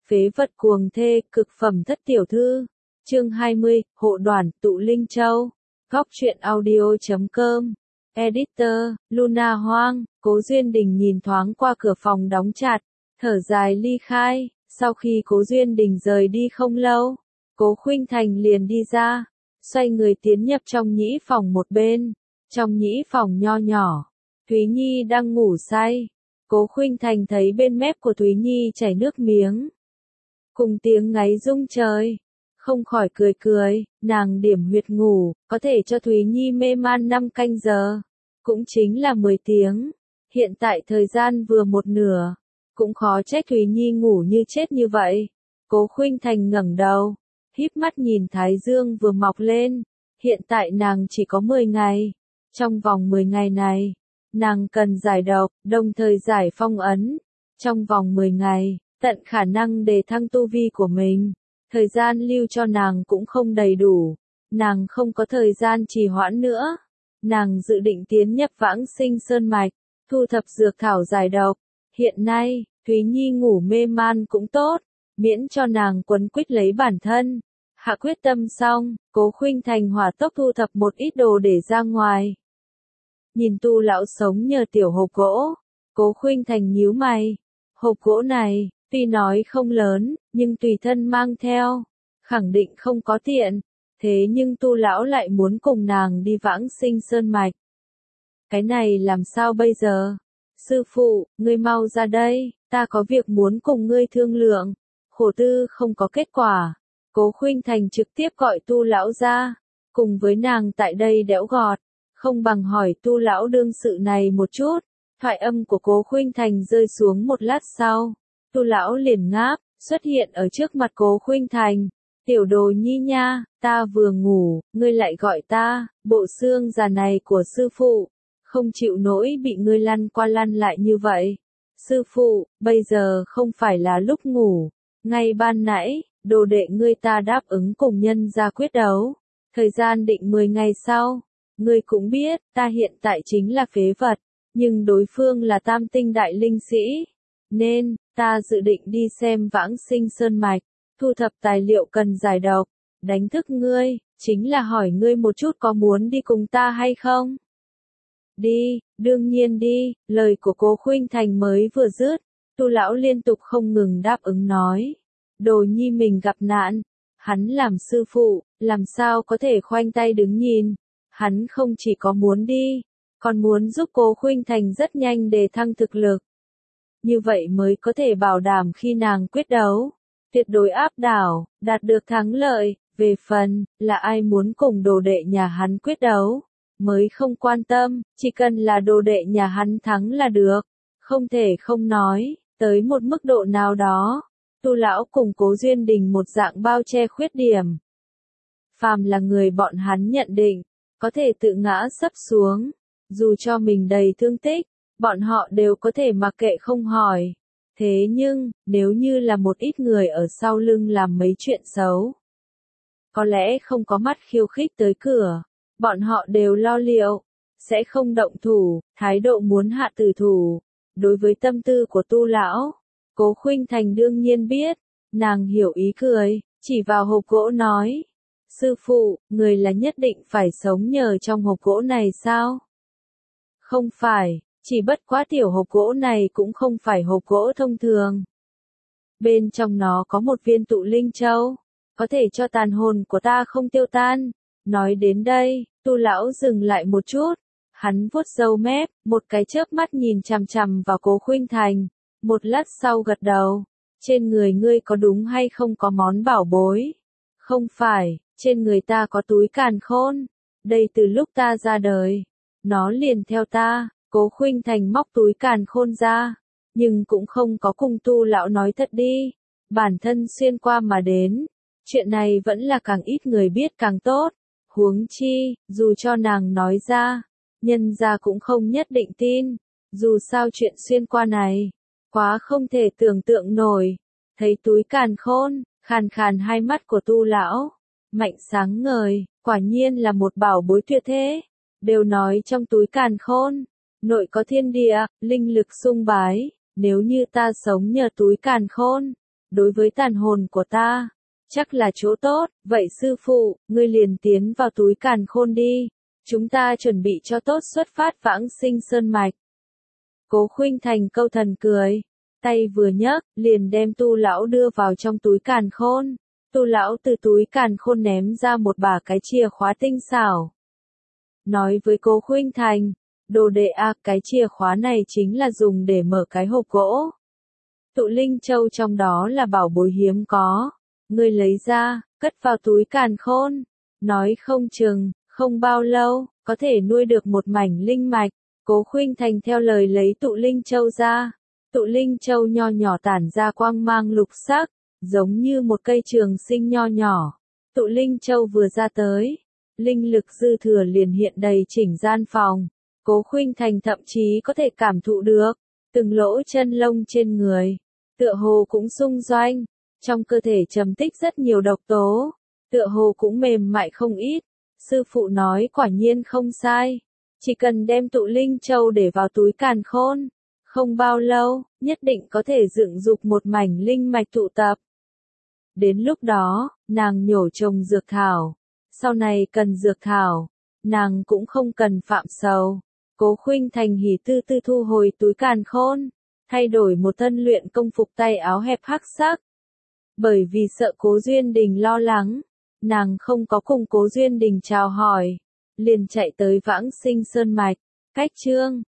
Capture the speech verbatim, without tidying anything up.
Phế vật cuồng thê, cực phẩm thất tiểu thư. Chương hai mươi, hộ đoàn, tụ Linh Châu. Góc truyện audio chấm com. Editor, Luna Hoang. Cố Duyên Đình nhìn thoáng qua cửa phòng đóng chặt, thở dài ly khai. Sau khi Cố Duyên Đình rời đi không lâu, Cố Khuynh Thành liền đi ra, xoay người tiến nhập trong nhĩ phòng một bên. Trong nhĩ phòng nho nhỏ, Thúy Nhi đang ngủ say. Cố Khuynh Thành thấy bên mép của Thúy Nhi chảy nước miếng, cùng tiếng ngáy rung trời, không khỏi cười cười. Nàng điểm huyệt ngủ, có thể cho Thúy Nhi mê man năm canh giờ, cũng chính là mười tiếng. Hiện tại thời gian vừa một nửa, cũng khó trách Thúy Nhi ngủ như chết như vậy. Cố Khuynh Thành ngẩng đầu, híp mắt nhìn thái dương vừa mọc lên. Hiện tại nàng chỉ có mười ngày. Trong vòng mười ngày này, nàng cần giải độc, đồng thời giải phong ấn. Trong vòng mười ngày, tận khả năng đề thăng tu vi của mình. Thời gian lưu cho nàng cũng không đầy đủ. Nàng không có thời gian trì hoãn nữa. Nàng dự định tiến nhập Vãng Sinh Sơn Mạch, thu thập dược thảo giải độc. Hiện nay, Thúy Nhi ngủ mê man cũng tốt, miễn cho nàng quấn quýt lấy bản thân. Hạ quyết tâm xong, Cố Khuynh Thành hỏa tốc thu thập một ít đồ để ra ngoài. Nhìn Tu lão sống nhờ tiểu hộp gỗ, Cố Khuynh Thành nhíu mày. Hộp gỗ này, tuy nói không lớn, nhưng tùy thân mang theo, khẳng định không có tiện. Thế nhưng Tu lão lại muốn cùng nàng đi Vãng Sinh Sơn Mạch. Cái này làm sao bây giờ? Sư phụ, ngươi mau ra đây, ta có việc muốn cùng ngươi thương lượng. Khổ tư không có kết quả. Cố Khuynh Thành trực tiếp gọi Tu lão ra, cùng với nàng tại đây đẽo gọt, không bằng hỏi Tu lão đương sự này một chút. Thoại âm của Cố Khuynh Thành rơi xuống một lát sau, Tu lão liền ngáp, xuất hiện ở trước mặt Cố Khuynh Thành. Tiểu đồ nhi nha, ta vừa ngủ, ngươi lại gọi ta, bộ xương già này của sư phụ, không chịu nổi bị ngươi lăn qua lăn lại như vậy. Sư phụ, bây giờ không phải là lúc ngủ, ngay ban nãy, đồ đệ ngươi ta đáp ứng cùng nhân ra quyết đấu. Thời gian định mười ngày sau, ngươi cũng biết, ta hiện tại chính là phế vật, nhưng đối phương là tam tinh đại linh sĩ. Nên, ta dự định đi xem Vãng Sinh Sơn Mạch, thu thập tài liệu cần giải độc, đánh thức ngươi, chính là hỏi ngươi một chút có muốn đi cùng ta hay không? Đi, đương nhiên đi. Lời của Cố Khuynh Thành mới vừa dứt, Tu lão liên tục không ngừng đáp ứng nói. Đồ nhi mình gặp nạn, hắn làm sư phụ, làm sao có thể khoanh tay đứng nhìn. Hắn không chỉ có muốn đi, còn muốn giúp Cố Khuynh Thành rất nhanh đề thăng thực lực. Như vậy mới có thể bảo đảm khi nàng quyết đấu, tuyệt đối áp đảo, đạt được thắng lợi. Về phần, là ai muốn cùng đồ đệ nhà hắn quyết đấu, mới không quan tâm, chỉ cần là đồ đệ nhà hắn thắng là được. Không thể không nói, tới một mức độ nào đó, Tu lão cùng Cố Duyên Đình một dạng bao che khuyết điểm. Phàm là người bọn hắn nhận định, có thể tự ngã sấp xuống, dù cho mình đầy thương tích, bọn họ đều có thể mặc kệ không hỏi. Thế nhưng, nếu như là một ít người ở sau lưng làm mấy chuyện xấu, có lẽ không có mắt khiêu khích tới cửa, bọn họ đều lo liệu, sẽ không động thủ, thái độ muốn hạ tử thủ. Đối với tâm tư của Tu lão, Cố Khuynh Thành đương nhiên biết, nàng hiểu ý cười, chỉ vào hộp gỗ nói. Sư phụ, người là nhất định phải sống nhờ trong hộp gỗ này sao? Không phải, chỉ bất quá tiểu hộp gỗ này cũng không phải hộp gỗ thông thường. Bên trong nó có một viên tụ linh châu, có thể cho tàn hồn của ta không tiêu tan. Nói đến đây, Tu lão dừng lại một chút, hắn vuốt râu mép, một cái chớp mắt nhìn chằm chằm vào Cố Khuynh Thành, một lát sau gật đầu. Trên người ngươi có đúng hay không có món bảo bối? Không phải, trên người ta có túi càn khôn, đây từ lúc ta ra đời, nó liền theo ta. Cố Khuynh Thành móc túi càn khôn ra, nhưng cũng không có cùng Tu lão nói thật đi, bản thân xuyên qua mà đến. Chuyện này vẫn là càng ít người biết càng tốt. Huống chi, dù cho nàng nói ra, nhân gia cũng không nhất định tin. Dù sao chuyện xuyên qua này, quá không thể tưởng tượng nổi. Thấy túi càn khôn, khàn khàn hai mắt của Tu lão, mạnh sáng ngời, quả nhiên là một bảo bối tuyệt thế. Đều nói trong túi càn khôn, nội có thiên địa, linh lực sung bái. Nếu như ta sống nhờ túi càn khôn, đối với tàn hồn của ta, chắc là chỗ tốt, vậy sư phụ, ngươi liền tiến vào túi càn khôn đi, chúng ta chuẩn bị cho tốt xuất phát vãng sinh sơn mạch. Cố Khuynh Thành câu thần cười, tay vừa nhấc, liền đem Tu lão đưa vào trong túi càn khôn. Tu lão từ túi càn khôn ném ra một bả cái chìa khóa tinh xảo. Nói với Cố Khuynh Thành, đồ đệ a, cái chìa khóa này chính là dùng để mở cái hộp gỗ. Tụ Linh Châu trong đó là bảo bối hiếm có. Ngươi lấy ra, cất vào túi càn khôn. Nói không chừng, không bao lâu, có thể nuôi được một mảnh linh mạch. Cố Khuynh Thành theo lời lấy Tụ Linh Châu ra. Tụ Linh Châu nho nhỏ tản ra quang mang lục sắc, giống như một cây trường sinh nho nhỏ. Tụ Linh Châu vừa ra tới, linh lực dư thừa liền hiện đầy chỉnh gian phòng. Cố Khuynh Thành thậm chí có thể cảm thụ được, từng lỗ chân lông trên người, tựa hồ cũng xung doanh, trong cơ thể trầm tích rất nhiều độc tố, tựa hồ cũng mềm mại không ít. Sư phụ nói quả nhiên không sai, chỉ cần đem Tụ Linh Châu để vào túi càn khôn, không bao lâu, nhất định có thể dựng dục một mảnh linh mạch tụ tập. Đến lúc đó, nàng nhổ trồng dược thảo, sau này cần dược thảo, nàng cũng không cần phạm sầu. Cố Khuynh Thành hỉ tư tư thu hồi túi càn khôn, thay đổi một thân luyện công phục tay áo hẹp hắc sắc. Bởi vì sợ Cố Duyên Đình lo lắng, nàng không có cùng Cố Duyên Đình chào hỏi, liền chạy tới vãng sinh sơn mạch. Cách chương